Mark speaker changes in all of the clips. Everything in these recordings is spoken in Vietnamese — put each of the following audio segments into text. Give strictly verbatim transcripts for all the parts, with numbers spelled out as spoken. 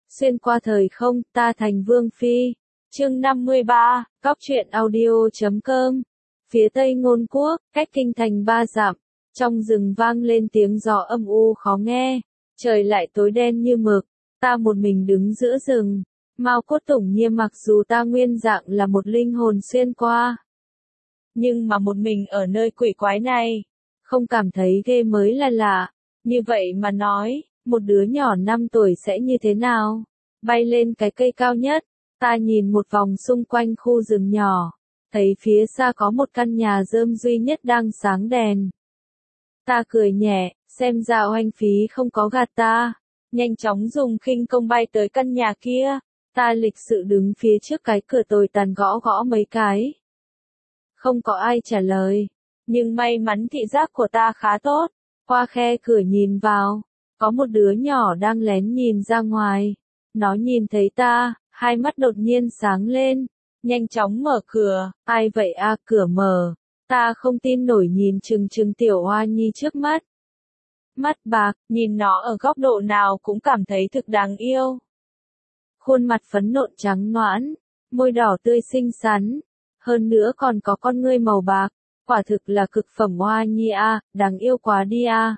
Speaker 1: Xuyên qua thời không, ta thành vương phi. Chương năm mươi ba, Cóc truyện audio chấm com. Phía tây ngôn quốc, cách kinh thành ba dặm, trong rừng vang lên tiếng gió âm u khó nghe, trời lại tối đen như mực, ta một mình đứng giữa rừng. Mao Cốt Tủng Nhiên mặc dù ta nguyên dạng là một linh hồn xuyên qua, nhưng mà một mình ở nơi quỷ quái này, không cảm thấy ghê mới là lạ. Như vậy mà nói, một đứa nhỏ năm tuổi sẽ như thế nào? Bay lên cái cây cao nhất, ta nhìn một vòng xung quanh khu rừng nhỏ, thấy phía xa có một căn nhà rơm duy nhất đang sáng đèn. Ta cười nhẹ, xem ra Oanh Phí không có gạt ta, nhanh chóng dùng khinh công bay tới căn nhà kia. Ta lịch sự đứng phía trước cái cửa tồi tàn gõ gõ mấy cái. Không có ai trả lời, nhưng may mắn thị giác của ta khá tốt, qua khe cửa nhìn vào, có một đứa nhỏ đang lén nhìn ra ngoài. Nó nhìn thấy ta, hai mắt đột nhiên sáng lên, nhanh chóng mở cửa. Ai vậy a? Cửa mở, ta không tin nổi nhìn chừng chừng tiểu Hoa Nhi trước mắt. Mắt bạc, nhìn nó ở góc độ nào cũng cảm thấy thực đáng yêu. Khuôn mặt phấn nộn trắng nõn, môi đỏ tươi xinh xắn, hơn nữa còn có con ngươi màu bạc, quả thực là cực phẩm Hoa Nhi a, đáng yêu quá đi a.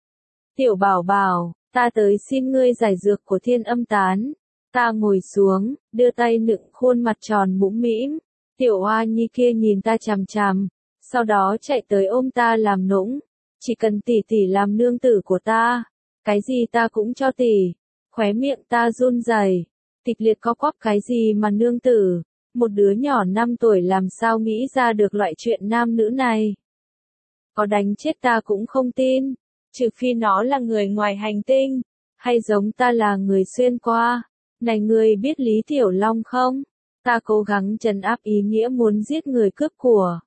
Speaker 1: Tiểu bảo bảo, ta tới xin ngươi giải dược của Thiên Âm Tán. Ta ngồi xuống, đưa tay nựng khuôn mặt tròn mũm mĩm. Tiểu Hoa Nhi kia nhìn ta chằm chằm, sau đó chạy tới ôm ta làm nũng. Chỉ cần tỷ tỷ làm nương tử của ta, cái gì ta cũng cho tỷ. Khóe miệng ta run rẩy, kịch liệt co quắp. Cái gì mà nương tử? Một đứa nhỏ năm tuổi làm sao nghĩ ra được loại chuyện nam nữ này? Có đánh chết ta cũng không tin, trừ phi nó là người ngoài hành tinh, hay giống ta là người xuyên qua. Này ngươi biết Lý Tiểu Long không? Ta cố gắng trấn áp ý nghĩa muốn giết người cướp của.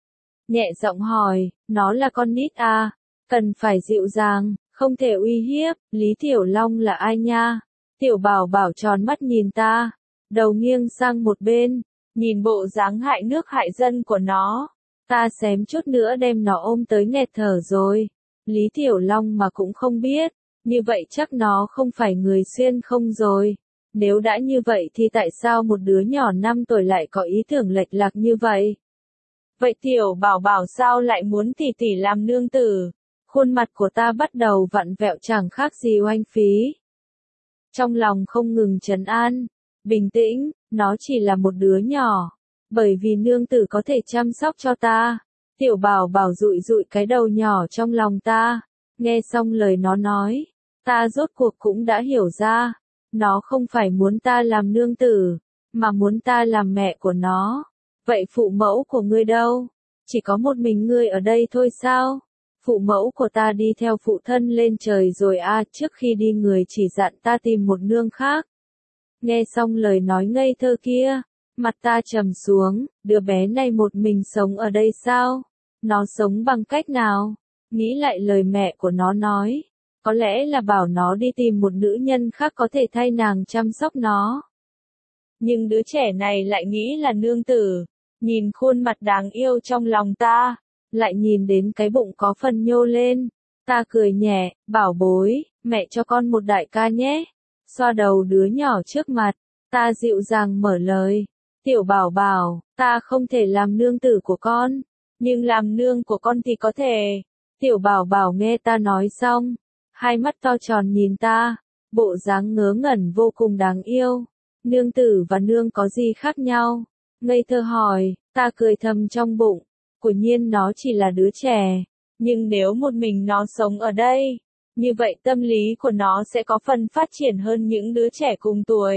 Speaker 1: Nhẹ giọng hỏi, nó là con nít à? Cần phải dịu dàng, không thể uy hiếp. Lý Tiểu Long là ai nha? Tiểu bảo bảo tròn mắt nhìn ta, đầu nghiêng sang một bên, nhìn bộ dáng hại nước hại dân của nó. Ta xém chút nữa đem nó ôm tới nghẹt thở rồi. Lý Tiểu Long mà cũng không biết, như vậy chắc nó không phải người xuyên không rồi. Nếu đã như vậy thì tại sao một đứa nhỏ năm tuổi lại có ý tưởng lệch lạc như vậy? Vậy tiểu bảo bảo sao lại muốn tỷ tỷ làm nương tử? Khuôn mặt của ta bắt đầu vặn vẹo chẳng khác gì Oanh Phí. Trong lòng không ngừng trấn an, bình tĩnh, nó chỉ là một đứa nhỏ, bởi vì nương tử có thể chăm sóc cho ta. Tiểu bảo bảo dụi dụi cái đầu nhỏ trong lòng ta, nghe xong lời nó nói, ta rốt cuộc cũng đã hiểu ra, nó không phải muốn ta làm nương tử, mà muốn ta làm mẹ của nó. Vậy phụ mẫu của ngươi đâu? Chỉ có một mình ngươi ở đây thôi sao? Phụ mẫu của ta đi theo phụ thân lên trời rồi a, trước khi đi người chỉ dặn ta tìm một nương khác. Nghe xong lời nói ngây thơ kia, mặt ta trầm xuống, đứa bé này một mình sống ở đây sao? Nó sống bằng cách nào? Nghĩ lại lời mẹ của nó nói, có lẽ là bảo nó đi tìm một nữ nhân khác có thể thay nàng chăm sóc nó. Nhưng đứa trẻ này lại nghĩ là nương tử, nhìn khuôn mặt đáng yêu trong lòng ta, lại nhìn đến cái bụng có phần nhô lên. Ta cười nhẹ, bảo bối, mẹ cho con một đại ca nhé. Xoa đầu đứa nhỏ trước mặt, ta dịu dàng mở lời. Tiểu bảo bảo, ta không thể làm nương tử của con, nhưng làm nương của con thì có thể. Tiểu bảo bảo nghe ta nói xong, hai mắt to tròn nhìn ta, bộ dáng ngớ ngẩn vô cùng đáng yêu. Nương tử và nương có gì khác nhau? Ngây thơ hỏi, ta cười thầm trong bụng, quả nhiên nó chỉ là đứa trẻ, nhưng nếu một mình nó sống ở đây, như vậy tâm lý của nó sẽ có phần phát triển hơn những đứa trẻ cùng tuổi.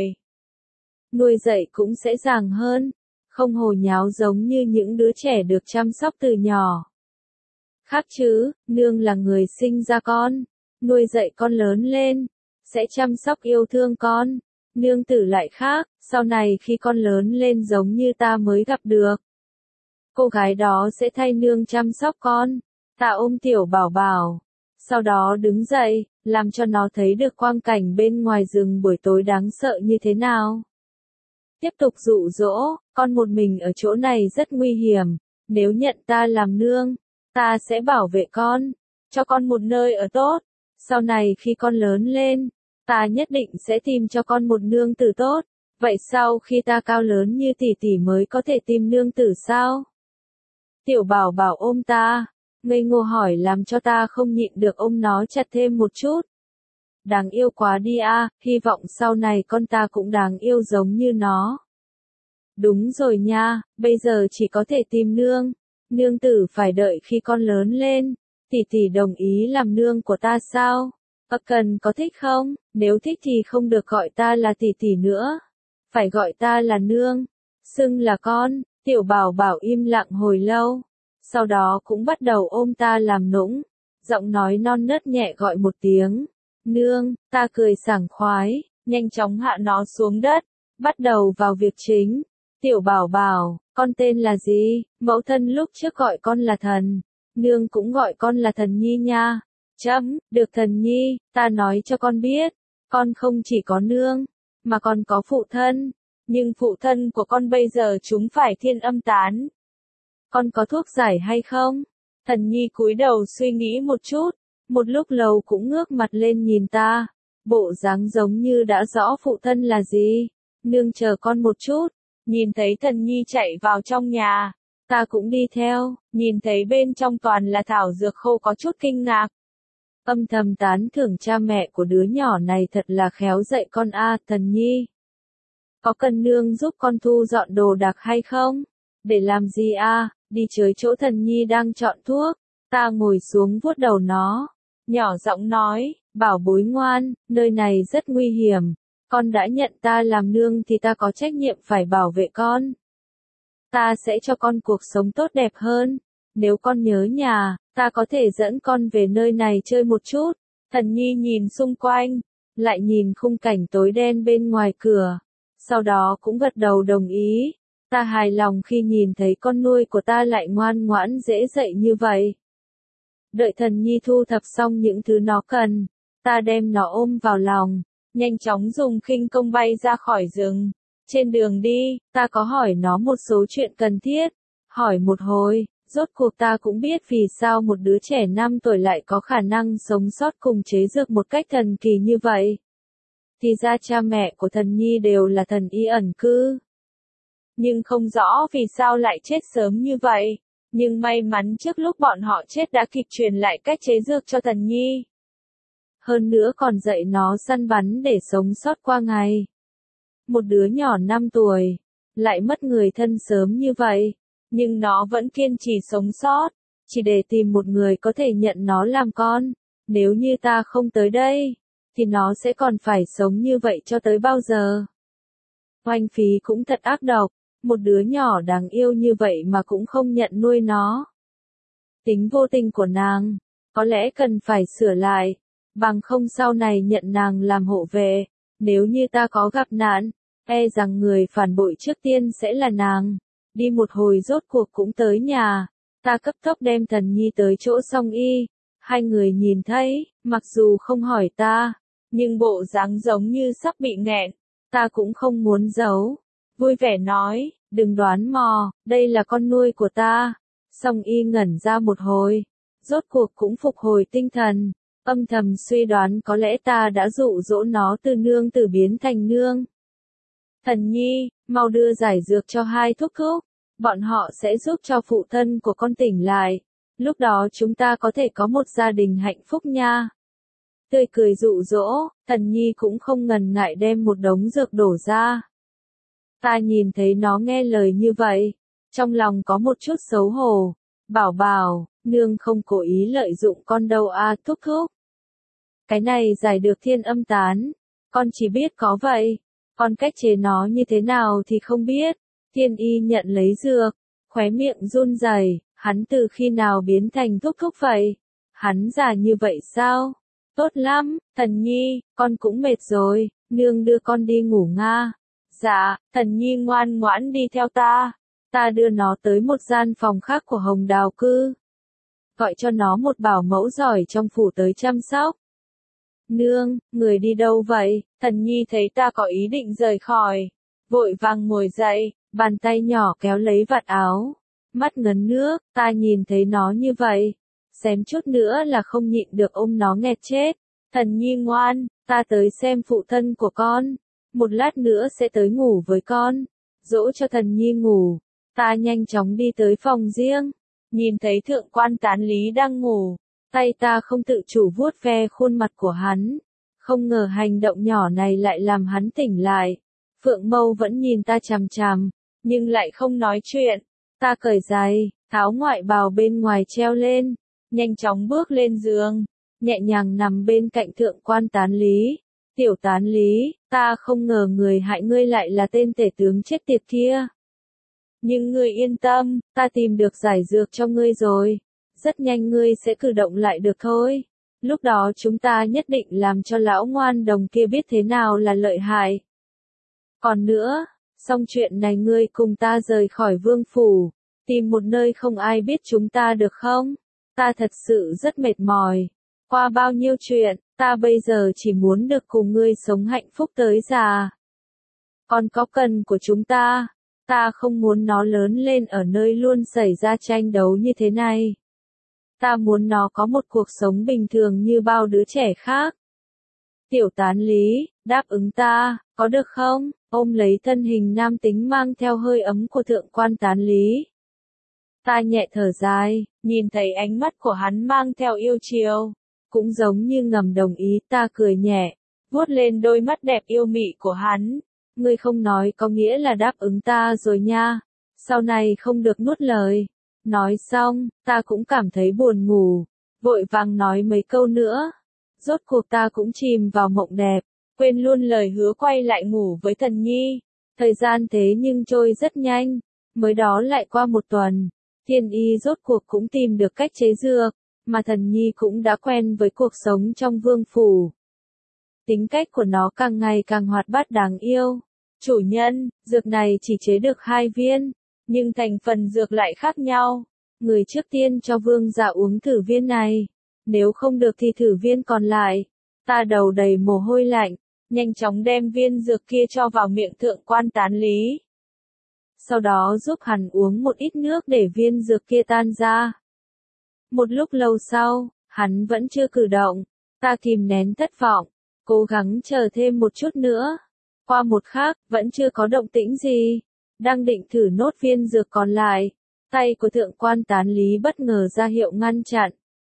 Speaker 1: Nuôi dạy cũng sẽ dàng hơn, không hồ nháo giống như những đứa trẻ được chăm sóc từ nhỏ. Khác chứ, nương là người sinh ra con, nuôi dạy con lớn lên, sẽ chăm sóc yêu thương con. Nương tử lại khác, sau này khi con lớn lên giống như ta mới gặp được, cô gái đó sẽ thay nương chăm sóc con. Ta ôm tiểu bảo bảo, sau đó đứng dậy, làm cho nó thấy được quang cảnh bên ngoài rừng buổi tối đáng sợ như thế nào. Tiếp tục dụ dỗ, con một mình ở chỗ này rất nguy hiểm, nếu nhận ta làm nương, ta sẽ bảo vệ con, cho con một nơi ở tốt. Sau này khi con lớn lên, Ta nhất định sẽ tìm cho con một nương tử tốt. Vậy sau khi ta cao lớn như tỷ tỷ mới có thể tìm nương tử sao? Tiểu Bảo Bảo ôm ta, ngây ngô hỏi làm cho ta không nhịn được ôm nó chặt thêm một chút. Đáng yêu quá đi a, hy vọng sau này con ta cũng đáng yêu giống như nó. Đúng rồi nha, bây giờ chỉ có thể tìm nương. Nương tử phải đợi khi con lớn lên. Tỷ tỷ đồng ý làm nương của ta sao? Ơ cần có thích không? Nếu thích thì không được gọi ta là tỷ tỷ nữa. Phải gọi ta là nương. Xưng là con. Tiểu Bảo Bảo im lặng hồi lâu. Sau đó cũng bắt đầu ôm ta làm nũng. Giọng nói non nớt nhẹ gọi một tiếng. Nương, ta cười sảng khoái. Nhanh chóng hạ nó xuống đất. Bắt đầu vào việc chính. Tiểu Bảo Bảo, con tên là gì? Mẫu thân lúc trước gọi con là Thần. Nương cũng gọi con là Thần Nhi nha. Chấm, được Thần Nhi, ta nói cho con biết. Con không chỉ có nương, mà còn có phụ thân. Nhưng phụ thân của con bây giờ chúng phải thiên âm tán. Con có thuốc giải hay không? Thần Nhi cúi đầu suy nghĩ một chút. Một lúc lâu cũng ngước mặt lên nhìn ta. Bộ dáng giống như đã rõ phụ thân là gì. Nương chờ con một chút. Nhìn thấy Thần Nhi chạy vào trong nhà. Ta cũng đi theo. Nhìn thấy bên trong toàn là thảo dược khô có chút kinh ngạc. Âm thầm tán thưởng cha mẹ của đứa nhỏ này thật là khéo dạy con a. Thần Nhi. Có cần nương giúp con thu dọn đồ đạc hay không? Để làm gì a? Đi tới chỗ Thần Nhi đang chọn thuốc. Ta ngồi xuống vuốt đầu nó. Nhỏ giọng nói, bảo bối ngoan, nơi này rất nguy hiểm. Con đã nhận ta làm nương thì ta có trách nhiệm phải bảo vệ con. Ta sẽ cho con cuộc sống tốt đẹp hơn. Nếu con nhớ nhà, ta có thể dẫn con về nơi này chơi một chút. Thần Nhi nhìn xung quanh, lại nhìn khung cảnh tối đen bên ngoài cửa. Sau đó cũng gật đầu đồng ý. Ta hài lòng khi nhìn thấy con nuôi của ta lại ngoan ngoãn dễ dậy như vậy. Đợi Thần Nhi thu thập xong những thứ nó cần, ta đem nó ôm vào lòng, nhanh chóng dùng khinh công bay ra khỏi rừng. Trên đường đi, ta có hỏi nó một số chuyện cần thiết. Hỏi một hồi, rốt cuộc ta cũng biết vì sao một đứa trẻ năm tuổi lại có khả năng sống sót cùng chế dược một cách thần kỳ như vậy. Thì ra cha mẹ của Thần Nhi đều là thần y ẩn cư. Nhưng không rõ vì sao lại chết sớm như vậy. Nhưng may mắn trước lúc bọn họ chết đã kịp truyền lại cách chế dược cho Thần Nhi. Hơn nữa còn dạy nó săn bắn để sống sót qua ngày. Một đứa nhỏ năm tuổi, lại mất người thân sớm như vậy. Nhưng nó vẫn kiên trì sống sót, chỉ để tìm một người có thể nhận nó làm con. Nếu như ta không tới đây, thì nó sẽ còn phải sống như vậy cho tới bao giờ. Oanh Phí cũng thật ác độc, một đứa nhỏ đáng yêu như vậy mà cũng không nhận nuôi nó. Tính vô tình của nàng, có lẽ cần phải sửa lại, bằng không sau này nhận nàng làm hộ vệ. Nếu như ta có gặp nạn, e rằng người phản bội trước tiên sẽ là nàng. Đi một hồi rốt cuộc cũng tới nhà, ta cấp tốc đem Thần Nhi tới chỗ Song Y. Hai người nhìn thấy, mặc dù không hỏi ta, nhưng bộ dáng giống như sắp bị nghẹn, ta cũng không muốn giấu. Vui vẻ nói, đừng đoán mò, đây là con nuôi của ta. Song Y ngẩn ra một hồi, rốt cuộc cũng phục hồi tinh thần, âm thầm suy đoán có lẽ ta đã dụ dỗ nó từ nương tử biến thành nương. Thần Nhi, mau đưa giải dược cho hai thúc thúc, bọn họ sẽ giúp cho phụ thân của con tỉnh lại. Lúc đó chúng ta có thể có một gia đình hạnh phúc nha. Tươi cười dụ dỗ, Thần Nhi cũng không ngần ngại đem một đống dược đổ ra. Ta nhìn thấy nó nghe lời như vậy, trong lòng có một chút xấu hổ. Bảo Bảo, nương không cố ý lợi dụng con đâu a thúc thúc. Cái này giải được thiên âm tán, con chỉ biết có vậy. Còn cách chế nó như thế nào thì không biết. Thiên Y nhận lấy dược, khóe miệng run rẩy, hắn từ khi nào biến thành thúc thúc vậy? Hắn già như vậy sao? Tốt lắm, Thần Nhi, con cũng mệt rồi, nương đưa con đi ngủ nga. Dạ, Thần Nhi ngoan ngoãn đi theo ta. Ta đưa nó tới một gian phòng khác của Hồng Đào Cư. Gọi cho nó một bảo mẫu giỏi trong phủ tới chăm sóc. Nương, người đi đâu vậy? Thần Nhi thấy ta có ý định rời khỏi, vội vàng ngồi dậy, bàn tay nhỏ kéo lấy vạt áo, mắt ngấn nước. Ta nhìn thấy nó như vậy, xém chút nữa là không nhịn được ôm nó nghẹt chết. Thần nhi ngoan, ta tới xem phụ thân của con. Một lát nữa sẽ tới ngủ với con. Dỗ cho thần nhi ngủ. Ta nhanh chóng đi tới phòng riêng. Nhìn thấy thượng quan tán lý đang ngủ. Tay ta không tự chủ vuốt ve khuôn mặt của hắn. Không ngờ hành động nhỏ này lại làm hắn tỉnh lại. Phượng Mâu vẫn nhìn ta chằm chằm, nhưng lại không nói chuyện. Ta cởi giày, tháo ngoại bào bên ngoài treo lên. Nhanh chóng bước lên giường. Nhẹ nhàng nằm bên cạnh thượng quan tán lý. Tiểu tán lý, ta không ngờ người hại ngươi lại là tên tể tướng chết tiệt kia. Nhưng ngươi yên tâm, ta tìm được giải dược cho ngươi rồi. Rất nhanh ngươi sẽ cử động lại được thôi. Lúc đó chúng ta nhất định làm cho lão ngoan đồng kia biết thế nào là lợi hại. Còn nữa, xong chuyện này ngươi cùng ta rời khỏi vương phủ, tìm một nơi không ai biết chúng ta được không? Ta thật sự rất mệt mỏi. Qua bao nhiêu chuyện, ta bây giờ chỉ muốn được cùng ngươi sống hạnh phúc tới già. Còn có cần của chúng ta, ta không muốn nó lớn lên ở nơi luôn xảy ra tranh đấu như thế này. Ta muốn nó có một cuộc sống bình thường như bao đứa trẻ khác. Tiểu tán lý, đáp ứng ta, có được không? Ôm lấy thân hình nam tính mang theo hơi ấm của thượng quan tán lý. Ta nhẹ thở dài, nhìn thấy ánh mắt của hắn mang theo yêu chiều. Cũng giống như ngầm đồng ý, ta cười nhẹ, vuốt lên đôi mắt đẹp yêu mị của hắn. Ngươi không nói có nghĩa là đáp ứng ta rồi nha. Sau này không được nuốt lời. Nói xong, ta cũng cảm thấy buồn ngủ. Vội vàng nói mấy câu nữa. Rốt cuộc ta cũng chìm vào mộng đẹp. Quên luôn lời hứa quay lại ngủ với thần nhi. Thời gian thế nhưng trôi rất nhanh. Mới đó lại qua một tuần. Thiên y rốt cuộc cũng tìm được cách chế dược. Mà thần nhi cũng đã quen với cuộc sống trong vương phủ. Tính cách của nó càng ngày càng hoạt bát đáng yêu. Chủ nhân, dược này chỉ chế được hai viên, nhưng thành phần dược lại khác nhau. Người trước tiên cho vương dạ uống thử viên này. Nếu không được thì thử viên còn lại. Ta đầu đầy mồ hôi lạnh, nhanh chóng đem viên dược kia cho vào miệng thượng quan tán lý. Sau đó giúp hắn uống một ít nước để viên dược kia tan ra. Một lúc lâu sau, hắn vẫn chưa cử động. Ta kìm nén thất vọng, cố gắng chờ thêm một chút nữa. Qua một khắc, vẫn chưa có động tĩnh gì. Đang định thử nốt viên dược còn lại. Tay của thượng quan tán lý bất ngờ ra hiệu ngăn chặn.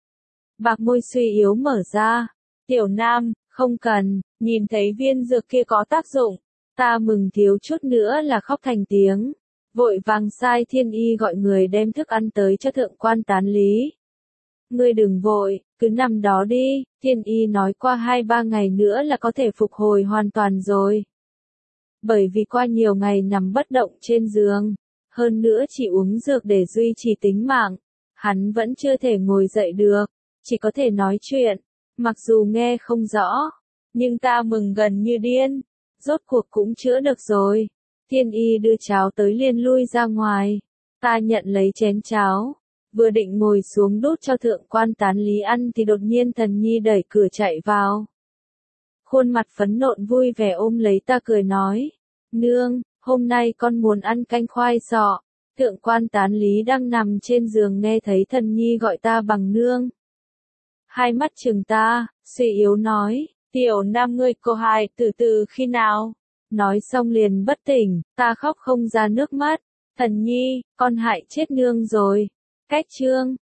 Speaker 1: Bạc môi suy yếu mở ra. Tiểu nam, không cần, nhìn thấy viên dược kia có tác dụng. Ta mừng thiếu chút nữa là khóc thành tiếng. Vội vàng sai thiên y gọi người đem thức ăn tới cho thượng quan tán lý. Ngươi đừng vội, cứ nằm đó đi, thiên y nói qua hai ba ngày nữa là có thể phục hồi hoàn toàn rồi. Bởi vì qua nhiều ngày nằm bất động trên giường, hơn nữa chỉ uống dược để duy trì tính mạng, hắn vẫn chưa thể ngồi dậy được, chỉ có thể nói chuyện, mặc dù nghe không rõ, nhưng ta mừng gần như điên, rốt cuộc cũng chữa được rồi. Thiên y đưa cháo tới liền lui ra ngoài, ta nhận lấy chén cháo. Vừa định ngồi xuống đút cho thượng quan tán lý ăn thì đột nhiên thần nhi đẩy cửa chạy vào. Khuôn mặt phấn nộn vui vẻ ôm lấy ta cười nói. Nương, hôm nay con muốn ăn canh khoai sọ. Thượng quan tán lý đang nằm trên giường nghe thấy thần nhi gọi ta bằng nương. Hai mắt trừng ta, suy yếu nói. Tiểu nam ngươi cô hài từ từ khi nào? Nói xong liền bất tỉnh, ta khóc không ra nước mắt. Thần nhi, con hại chết nương rồi. Cách chương